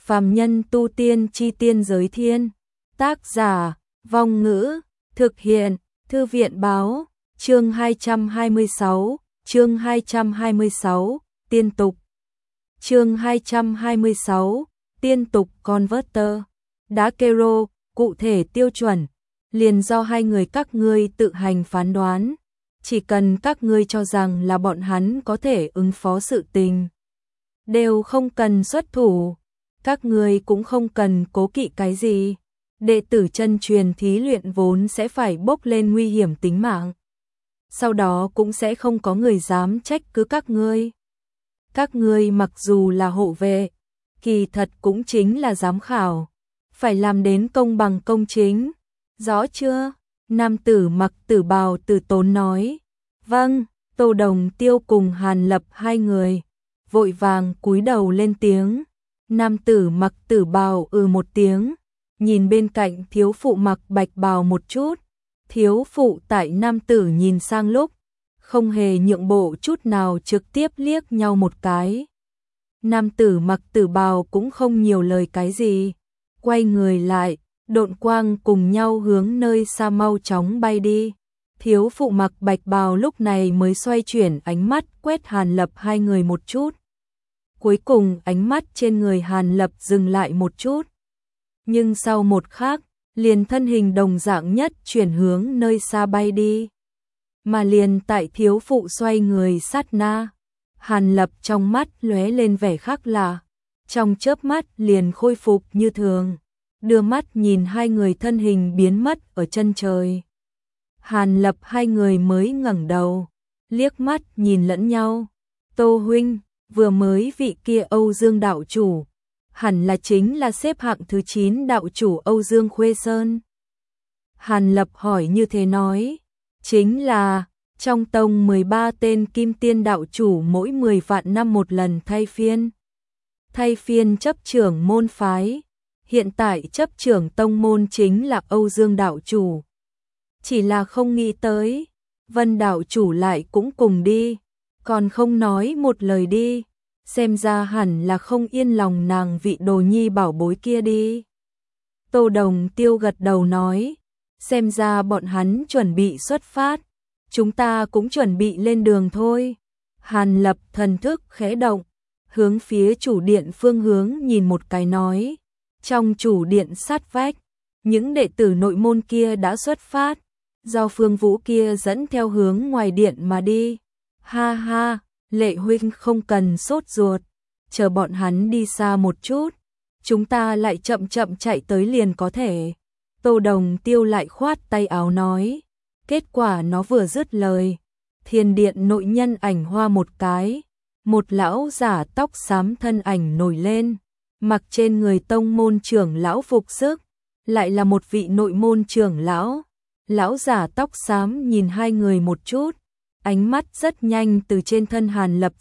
Phàm nhân tu tiên chi tiên giới thiên. Tác giả, Vong Ngữ, thực hiện, Thư viện báo, chương 226, chương 226, tiên tục. Chương 226, tiên tục Converter. Đá Kero, cụ thể tiêu chuẩn, liền do hai người các ngươi tự hành phán đoán. Chỉ cần các ngươi cho rằng là bọn hắn có thể ứng phó sự tình, đều không cần xuất thủ, các ngươi cũng không cần cố kỵ cái gì. Đệ tử chân truyền thí luyện vốn sẽ phải bốc lên nguy hiểm tính mạng. Sau đó cũng sẽ không có người dám trách cứ các ngươi. Các ngươi mặc dù là hộ vệ, kỳ thật cũng chính là giám khảo, phải làm đến công bằng công chính. Rõ chưa? Nam tử mặc tử bào từ tốn nói. Vâng. Tô Đồng Tiêu cùng Hàn Lập hai người vội vàng cúi đầu lên tiếng. Nam tử mặc tử bào một tiếng, nhìn bên cạnh thiếu phụ mặc bạch bào một chút. Thiếu phụ tại nam tử nhìn sang lúc, không hề nhượng bộ chút nào, trực tiếp liếc nhau một cái. Nam tử mặc tử bào cũng không nhiều lời cái gì, quay người lại, độn quang cùng nhau hướng nơi xa mau chóng bay đi. Thiếu phụ mặc bạch bào lúc này mới xoay chuyển ánh mắt quét Hàn Lập hai người một chút. Cuối cùng ánh mắt trên người Hàn Lập dừng lại một chút. Nhưng sau một khắc, liền thân hình đồng dạng nhất chuyển hướng nơi xa bay đi. Mà liền tại thiếu phụ xoay người sát na, Hàn Lập trong mắt lóe lên vẻ khác lạ, trong chớp mắt liền khôi phục như thường, đưa mắt nhìn hai người thân hình biến mất ở chân trời. Hàn Lập hai người mới ngẩng đầu, liếc mắt nhìn lẫn nhau. Tô huynh, vừa mới vị kia Âu Dương đạo chủ, hẳn là chính là xếp hạng thứ 9 đạo chủ Âu Dương Khuê Sơn. Hàn Lập hỏi như thế nói, chính là trong tông 13 tên kim tiên đạo chủ mỗi 10 vạn năm một lần thay phiên chấp trưởng môn phái. Hiện tại chấp trưởng tông môn chính là Âu Dương đạo chủ. Chỉ là không nghĩ tới, Vân đạo chủ lại cũng cùng đi, còn không nói một lời đi. Xem ra hẳn là không yên lòng nàng vị đồ nhi bảo bối kia đi. Tô Đồng Tiêu gật đầu nói, xem ra bọn hắn chuẩn bị xuất phát, chúng ta cũng chuẩn bị lên đường thôi. Hàn Lập thần thức khẽ động, hướng phía chủ điện phương hướng nhìn một cái nói, trong chủ điện sát vách, những đệ tử nội môn kia đã xuất phát, do Phương Vũ kia dẫn theo hướng ngoài điện mà đi. Ha ha, Lệ huynh không cần sốt ruột, chờ bọn hắn đi xa một chút, chúng ta lại chậm chậm chạy tới liền có thể. Tô Đồng Tiêu lại khoát tay áo nói. Kết quả nó vừa dứt lời, thiền điện nội nhân ảnh hoa một cái, một lão giả tóc xám thân ảnh nổi lên, mặc trên người tông môn trưởng lão phục sức, lại là một vị nội môn trưởng lão. Lão giả tóc xám nhìn hai người một chút, ánh mắt rất nhanh từ trên thân Hàn Lập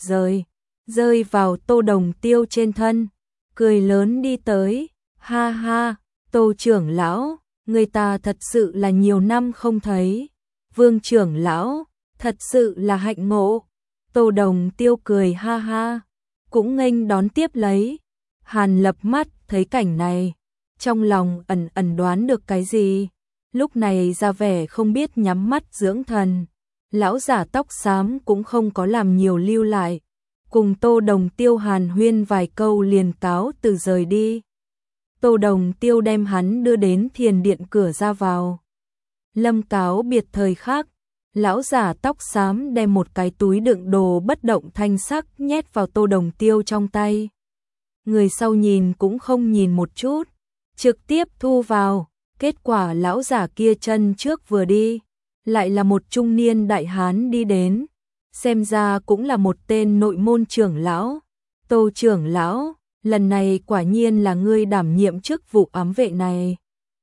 rơi vào Tô Đồng Tiêu trên thân, cười lớn đi tới. Ha ha, Tô trưởng lão, người ta thật sự là nhiều năm không thấy. Vương trưởng lão, thật sự là hạnh ngộ. Tô Đồng Tiêu cười ha ha, cũng nghênh đón tiếp lấy. Hàn Lập mắt thấy cảnh này, trong lòng ẩn ẩn đoán được cái gì, lúc này ra vẻ không biết nhắm mắt dưỡng thần. Lão giả tóc xám cũng không có làm nhiều lưu lại, cùng Tô Đồng Tiêu hàn huyên vài câu liền cáo từ rời đi. Tô Đồng Tiêu đem hắn đưa đến thiền điện cửa ra vào. Lâm cáo biệt thời khác, lão giả tóc xám đem một cái túi đựng đồ bất động thanh sắc nhét vào Tô Đồng Tiêu trong tay. Người sau nhìn cũng không nhìn một chút, trực tiếp thu vào. Kết quả lão giả kia chân trước vừa đi, lại là một trung niên đại hán đi đến, xem ra cũng là một tên nội môn trưởng lão. Tô trưởng lão, lần này quả nhiên là ngươi đảm nhiệm chức vụ ám vệ này.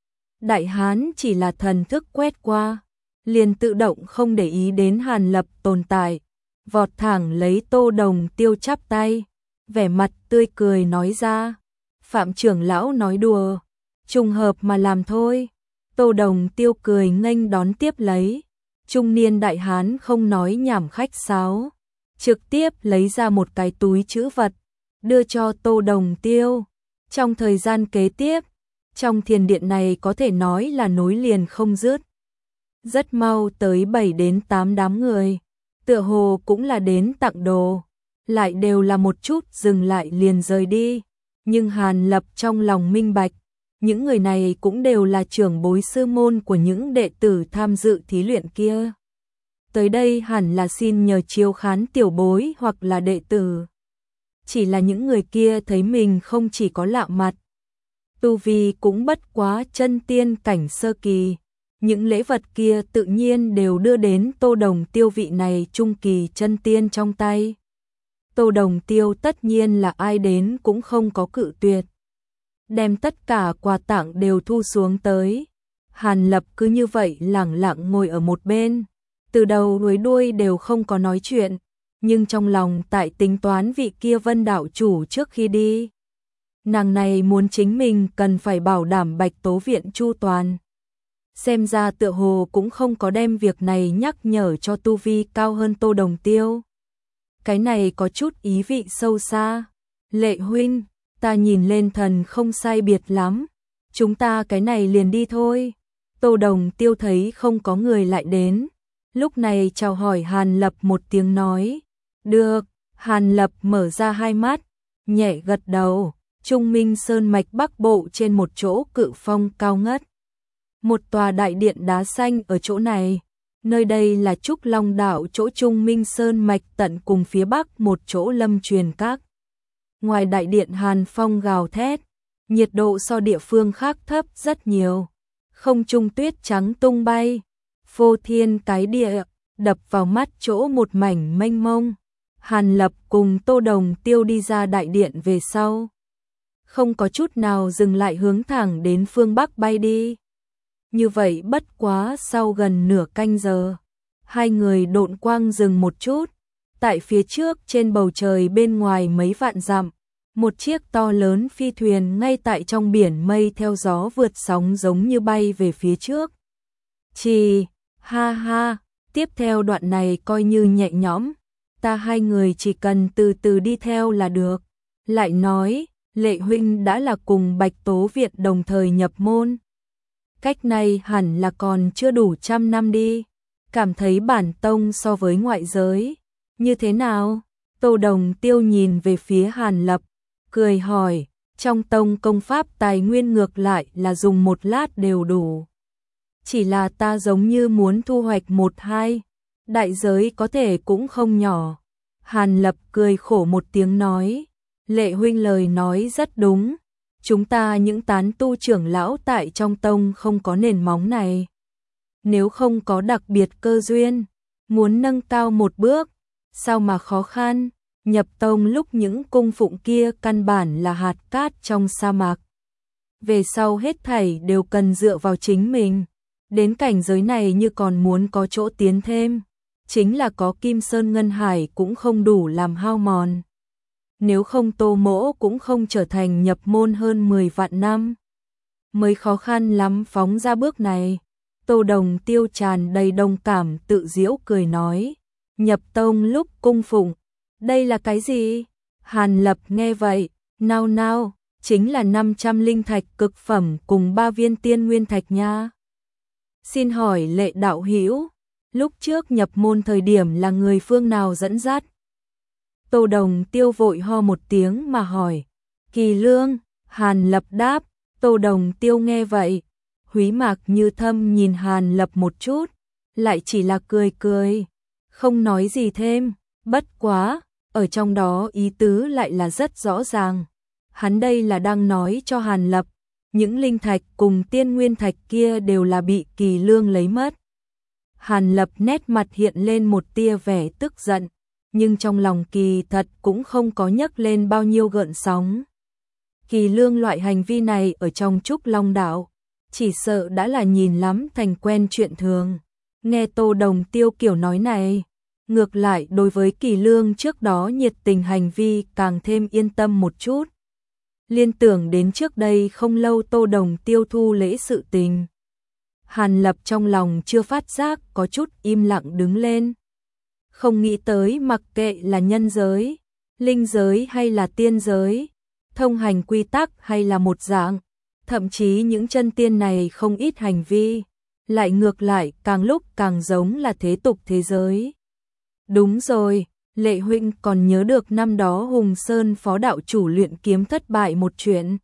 Đại hán chỉ là thần thức quét qua, liền tự động không để ý đến Hàn Lập tồn tại, vọt thẳng lấy Tô Đồng Tiêu chắp tay, vẻ mặt tươi cười nói ra, Phạm trưởng lão nói đùa, trùng hợp mà làm thôi. Tô Đồng Tiêu cười nghênh đón tiếp lấy. Trung niên đại hán không nói nhảm khách sáo, trực tiếp lấy ra một cái túi trữ vật, đưa cho Tô Đồng Tiêu. Trong thời gian kế tiếp, trong thiền điện này có thể nói là nối liền không dứt. Rất mau tới 7 đến 8 đám người, tựa hồ cũng là đến tặng đồ, lại đều là một chút dừng lại liền rời đi. Nhưng Hàn Lập trong lòng minh bạch, những người này cũng đều là trưởng bối sư môn của những đệ tử tham dự thí luyện kia. Tới đây hẳn là xin nhờ chiếu khán tiểu bối hoặc là đệ tử. Chỉ là những người kia thấy mình không chỉ có lạ mặt, tu vi cũng bất quá chân tiên cảnh sơ kỳ. Những lễ vật kia tự nhiên đều đưa đến Tô Đồng Tiêu vị này trung kỳ chân tiên trong tay. Tô Đồng Tiêu tất nhiên là ai đến cũng không có cự tuyệt. Đem tất cả quà tặng đều thu xuống tới. Hàn Lập cứ như vậy lẳng lặng ngồi ở một bên, từ đầu đến đuôi đều không có nói chuyện, nhưng trong lòng tại tính toán vị kia Vân đạo chủ trước khi đi. Nàng này muốn chính mình cần phải bảo đảm Bạch Tố viện chu toàn. Xem ra tựa hồ cũng không có đem việc này nhắc nhở cho tu vi cao hơn Tô Đồng Tiêu. Cái này có chút ý vị sâu xa. Lệ huynh, ta nhìn lên thần không sai biệt lắm, chúng ta cái này liền đi thôi. Tô Đồng Tiêu thấy không có người lại đến, lúc này chào hỏi Hàn Lập một tiếng nói. Được. Hàn Lập mở ra hai mắt, nhẹ gật đầu. Trung Minh Sơn mạch Bắc Bộ trên một chỗ cự phong cao ngất. Một tòa đại điện đá xanh ở chỗ này. Nơi đây là Trúc Long Đạo chỗ Trung Minh Sơn mạch tận cùng phía bắc một chỗ Lâm Truyền Các. Ngoài đại điện hàn phong gào thét, nhiệt độ so địa phương khác thấp rất nhiều. Không trung tuyết trắng tung bay, phô thiên cái địa, đập vào mắt chỗ một mảnh mênh mông. Hàn Lập cùng Tô Đồng Tiêu đi ra đại điện về sau, không có chút nào dừng lại hướng thẳng đến phương Bắc bay đi. Như vậy bất quá sau gần nửa canh giờ, hai người độn quang dừng một chút. Tại phía trước trên bầu trời bên ngoài mấy vạn dặm, một chiếc to lớn phi thuyền ngay tại trong biển mây theo gió vượt sóng giống như bay về phía trước. Ha ha, tiếp theo đoạn này coi như nhẹ nhõm, ta hai người chỉ cần từ từ đi theo là được. Lại nói, Lệ huynh đã là cùng Bạch Tố Viện đồng thời nhập môn. Cách này hẳn là còn chưa đủ 100 năm đi. Cảm thấy bản tông so với ngoại giới như thế nào? Tô Đồng Tiêu nhìn về phía Hàn Lập, cười hỏi, trong tông công pháp tài nguyên ngược lại là dùng một lát đều đủ. Chỉ là ta giống như muốn thu hoạch 1-2, đại giới có thể cũng không nhỏ. Hàn Lập cười khổ một tiếng nói, Lệ huynh lời nói rất đúng, chúng ta những tán tu trưởng lão tại trong tông không có nền móng này. Nếu không có đặc biệt cơ duyên, muốn nâng cao một bước, sao mà khó khăn. Nhập tông lúc những cung phụng kia căn bản là hạt cát trong sa mạc. Về sau hết thảy đều cần dựa vào chính mình. Đến cảnh giới này như còn muốn có chỗ tiến thêm, chính là có Kim Sơn Ngân Hải cũng không đủ làm hao mòn. Nếu không Tô Mỗ cũng không trở thành nhập môn hơn 10 vạn năm. Mới khó khăn lắm phóng ra bước này. Tô Đồng Tiêu tràn đầy đồng cảm tự giễu cười nói, nhập tông lúc cung phụng, đây là cái gì? Hàn Lập nghe vậy, nao nao, chính là 500 linh thạch cực phẩm cùng 3 viên tiên nguyên thạch nha. Xin hỏi Lệ đạo hữu, lúc trước nhập môn thời điểm là người phương nào dẫn dắt? Tô Đồng Tiêu vội ho một tiếng mà hỏi. Kỳ Lương. Hàn Lập đáp. Tô Đồng Tiêu nghe vậy, húy mạc như thâm nhìn Hàn Lập một chút, lại chỉ là cười cười, không nói gì thêm. Bất quá, ở trong đó ý tứ lại là rất rõ ràng. Hắn đây là đang nói cho Hàn Lập, những linh thạch cùng tiên nguyên thạch kia đều là bị Kỳ Lương lấy mất. Hàn Lập nét mặt hiện lên một tia vẻ tức giận, nhưng trong lòng kỳ thật cũng không có nhấc lên bao nhiêu gợn sóng. Kỳ Lương loại hành vi này ở trong Trúc Long Đạo, chỉ sợ đã là nhìn lắm thành quen chuyện thường. Nghe Tô Đồng Tiêu kiểu nói này, ngược lại đối với Kỳ Lương trước đó nhiệt tình hành vi càng thêm yên tâm một chút. Liên tưởng đến trước đây không lâu Tô Đồng Tiêu thu lễ sự tình, Hàn Lập trong lòng chưa phát giác có chút im lặng đứng lên. Không nghĩ tới mặc kệ là nhân giới, linh giới hay là tiên giới, thông hành quy tắc hay là một dạng, thậm chí những chân tiên này không ít hành vi, lại ngược lại càng lúc càng giống là thế tục thế giới. Đúng rồi, Lệ huynh còn nhớ được năm đó Hùng Sơn phó đạo chủ luyện kiếm thất bại một chuyện.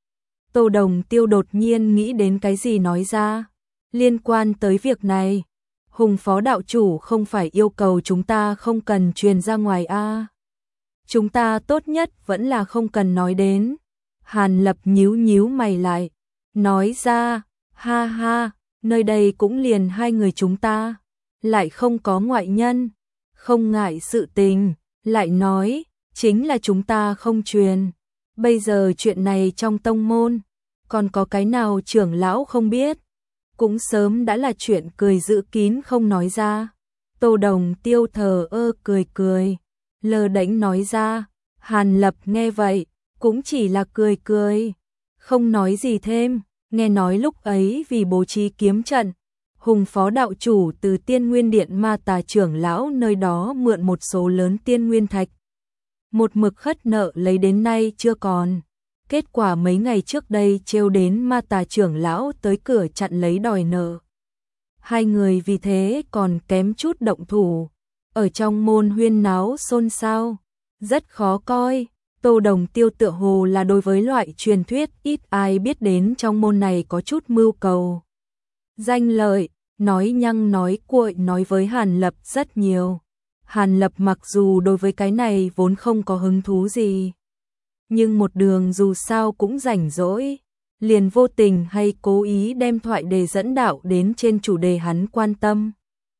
Tô Đồng Tiêu đột nhiên nghĩ đến cái gì nói ra. Liên quan tới việc này, Hùng phó đạo chủ không phải yêu cầu chúng ta không cần truyền ra ngoài a. Chúng ta tốt nhất vẫn là không cần nói đến. Hàn Lập nhíu nhíu mày lại, nói ra, ha ha, nơi đây cũng liền hai người chúng ta, lại không có ngoại nhân, không ngại sự tình, lại nói, chính là chúng ta không truyền. Bây giờ chuyện này trong tông môn, còn có cái nào trưởng lão không biết, cũng sớm đã là chuyện cười giữ kín không nói ra. Tô Đồng Tiêu thờ ơ cười cười, lơ đễnh nói ra. Hàn Lập nghe vậy, cũng chỉ là cười cười, không nói gì thêm. Nghe nói lúc ấy vì bố trí kiếm trận, Hùng phó đạo chủ từ Tiên Nguyên Điện Ma Tà trưởng lão nơi đó mượn một số lớn tiên nguyên thạch. Một mực khất nợ lấy đến nay chưa còn. Kết quả mấy ngày trước đây trêu đến Ma Tà trưởng lão tới cửa chặn lấy đòi nợ. Hai người vì thế còn kém chút động thủ. Ở trong môn huyên náo xôn xao, rất khó coi. Tô Đồng Tiêu tựa hồ là đối với loại truyền thuyết ít ai biết đến trong môn này có chút mưu cầu danh lợi, nói nhăng nói cuội nói với Hàn Lập rất nhiều. Hàn Lập mặc dù đối với cái này vốn không có hứng thú gì, nhưng một đường dù sao cũng rảnh rỗi, liền vô tình hay cố ý đem thoại đề dẫn đạo đến trên chủ đề hắn quan tâm.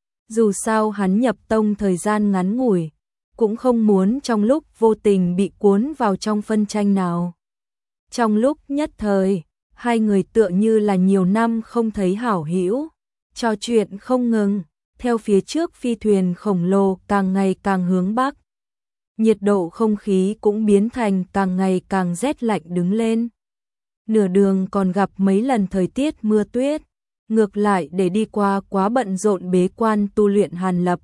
Dù sao hắn nhập tông thời gian ngắn ngủi, cũng không muốn trong lúc vô tình bị cuốn vào trong phân tranh nào. Trong lúc nhất thời, hai người tựa như là nhiều năm không thấy hảo hữu, trò chuyện không ngừng, theo phía trước phi thuyền khổng lồ càng ngày càng hướng bắc. Nhiệt độ không khí cũng biến thành càng ngày càng rét lạnh đứng lên. Nửa đường còn gặp mấy lần thời tiết mưa tuyết, ngược lại để đi qua quá bận rộn bế quan tu luyện. Hàn Lập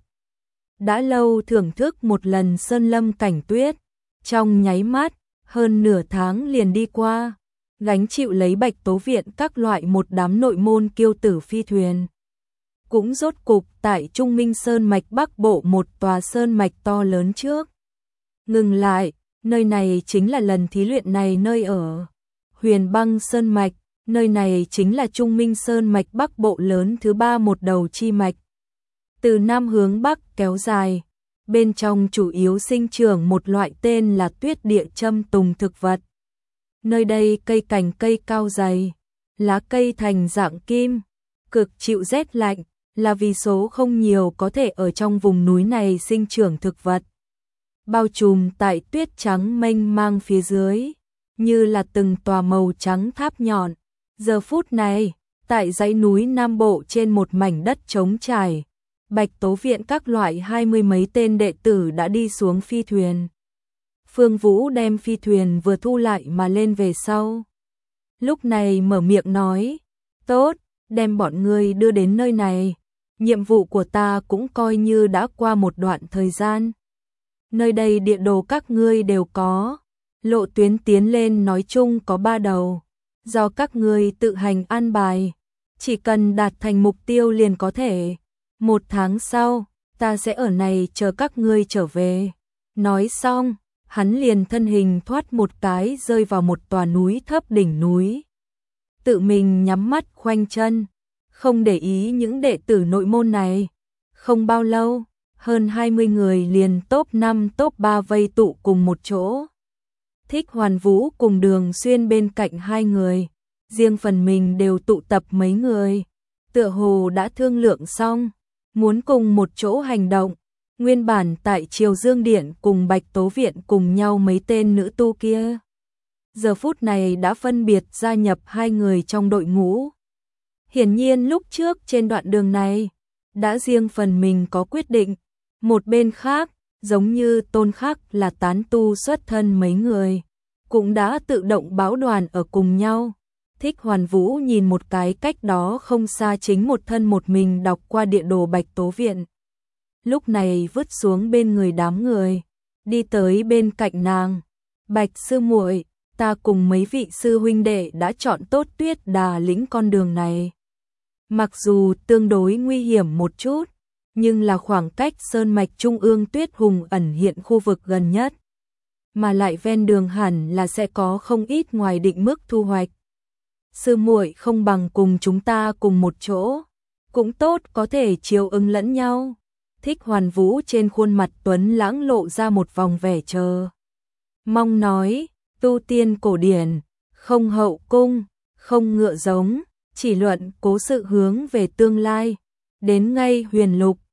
đã lâu thưởng thức một lần sơn lâm cảnh tuyết, trong nháy mắt, hơn nửa tháng liền đi qua, gánh chịu lấy Bạch Tố Viện các loại một đám nội môn kiêu tử phi thuyền. Cũng rốt cục tại Trung Minh Sơn mạch Bắc Bộ một tòa sơn mạch to lớn trước. Ngừng lại, nơi này chính là lần thí luyện này nơi ở. Huyền Băng Sơn mạch, nơi này chính là Trung Minh Sơn mạch Bắc Bộ lớn thứ 3 một đầu chi mạch. Từ nam hướng bắc kéo dài, bên trong chủ yếu sinh trưởng một loại tên là tuyết địa châm tùng thực vật. Nơi đây cây cành cây cao dày, lá cây thành dạng kim, cực chịu rét lạnh, là vì số không nhiều có thể ở trong vùng núi này sinh trưởng thực vật. Bao trùm tại tuyết trắng mênh mang phía dưới, như là từng tòa màu trắng tháp nhọn. Giờ phút này, tại dãy núi Nam Bộ trên một mảnh đất trống trải, Bạch Tố Viện các loại 20 mấy tên đệ tử đã đi xuống phi thuyền. Phương Vũ đem phi thuyền vừa thu lại mà lên về sau. Lúc này mở miệng nói, tốt, đem bọn ngươi đưa đến nơi này. Nhiệm vụ của ta cũng coi như đã qua một đoạn thời gian. Nơi đây địa đồ các ngươi đều có. Lộ tuyến tiến lên nói chung có 3 đầu. Do các ngươi tự hành an bài. Chỉ cần đạt thành mục tiêu liền có thể. 1 tháng sau, ta sẽ ở này chờ các ngươi trở về. Nói xong, hắn liền thân hình thoát một cái rơi vào một tòa núi thấp đỉnh núi. Tự mình nhắm mắt khoanh chân, không để ý những đệ tử nội môn này. Không bao lâu, hơn 20 người liền top 5 top 3 vây tụ cùng một chỗ. Thích Hoàn Vũ cùng Đường Xuyên bên cạnh hai người, riêng phần mình đều tụ tập mấy người. Tựa hồ đã thương lượng xong, muốn cùng một chỗ hành động. Nguyên bản tại Triều Dương Điện cùng Bạch Tố Viện cùng nhau mấy tên nữ tu kia, giờ phút này đã phân biệt gia nhập hai người trong đội ngũ. Hiển nhiên lúc trước trên đoạn đường này, đã riêng phần mình có quyết định. Một bên khác, giống như Tôn Khắc là tán tu xuất thân mấy người, cũng đã tự động báo đoàn ở cùng nhau. Thích Hoàn Vũ nhìn một cái cách đó không xa chính một thân một mình đọc qua địa đồ Bạch Tố Viện. Lúc này vứt xuống bên người đám người, đi tới bên cạnh nàng. Bạch sư muội, ta cùng mấy vị sư huynh đệ đã chọn tốt Tuyết Đà lĩnh con đường này. Mặc dù tương đối nguy hiểm một chút, nhưng là khoảng cách sơn mạch trung ương Tuyết Hùng ẩn hiện khu vực gần nhất, mà lại ven đường hẳn là sẽ có không ít ngoài định mức thu hoạch. Sư muội không bằng cùng chúng ta cùng một chỗ, cũng tốt, có thể chiều ứng lẫn nhau. Thích Hoàn Vũ trên khuôn mặt tuấn lãng lộ ra một vòng vẻ chờ mong, nói, tu tiên cổ điển, không hậu cung, không ngựa giống, chỉ luận cố sự hướng về tương lai, đến ngay huyền lục,